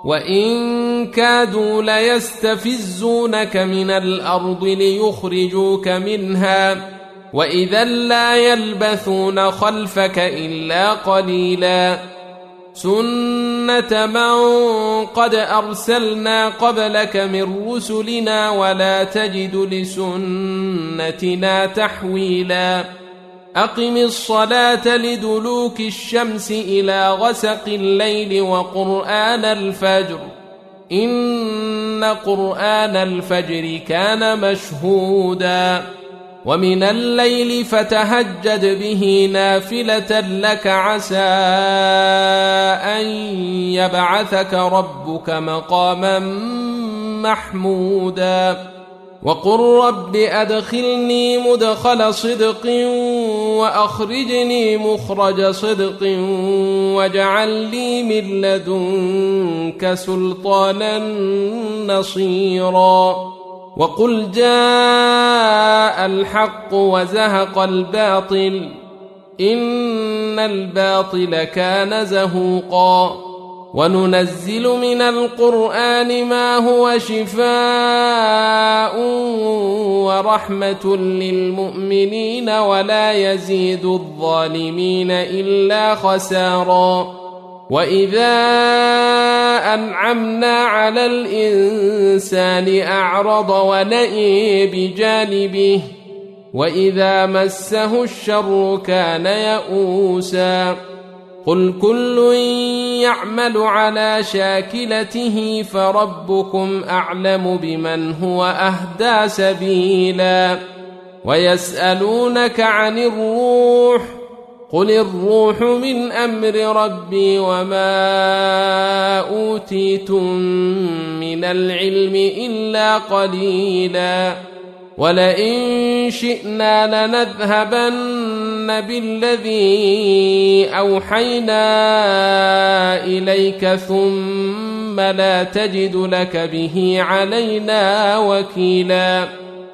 وإن كادوا ليستفزونك من الأرض ليخرجوك منها وإذا لا يلبثون خلفك إلا قليلا سنة من قد أرسلنا قبلك من رسلنا ولا تجد لسنتنا تحويلا أقم الصلاة لدلوك الشمس إلى غسق الليل وقرآن الفجر إن قرآن الفجر كان مشهودا ومن الليل فتهجد به نافلة لك عسى أن يبعثك ربك مقاما محمودا وقل رب أدخلني مدخل صدق وأخرجني مخرج صدق واجعل لي من لدنك سلطانا نصيرا وقل جاء الحق وزهق الباطل إن الباطل كان زهوقا وننزل من القرآن ما هو شفاء ورحمة للمؤمنين ولا يزيد الظالمين إلا خسارا وإذا أنعمنا على الإنسان أعرض ونأى بجانبه وإذا مسه الشر كان يئوسا قل كل يعمل على شاكلته فربكم أعلم بمن هو أهدى سبيلا ويسألونك عن الروح قل الروح من أمر ربي وما أوتيتم من العلم إلا قليلا ولئن شئنا لنذهبن بالذي أوحينا إليك ثم لا تجد لك به علينا وكيلا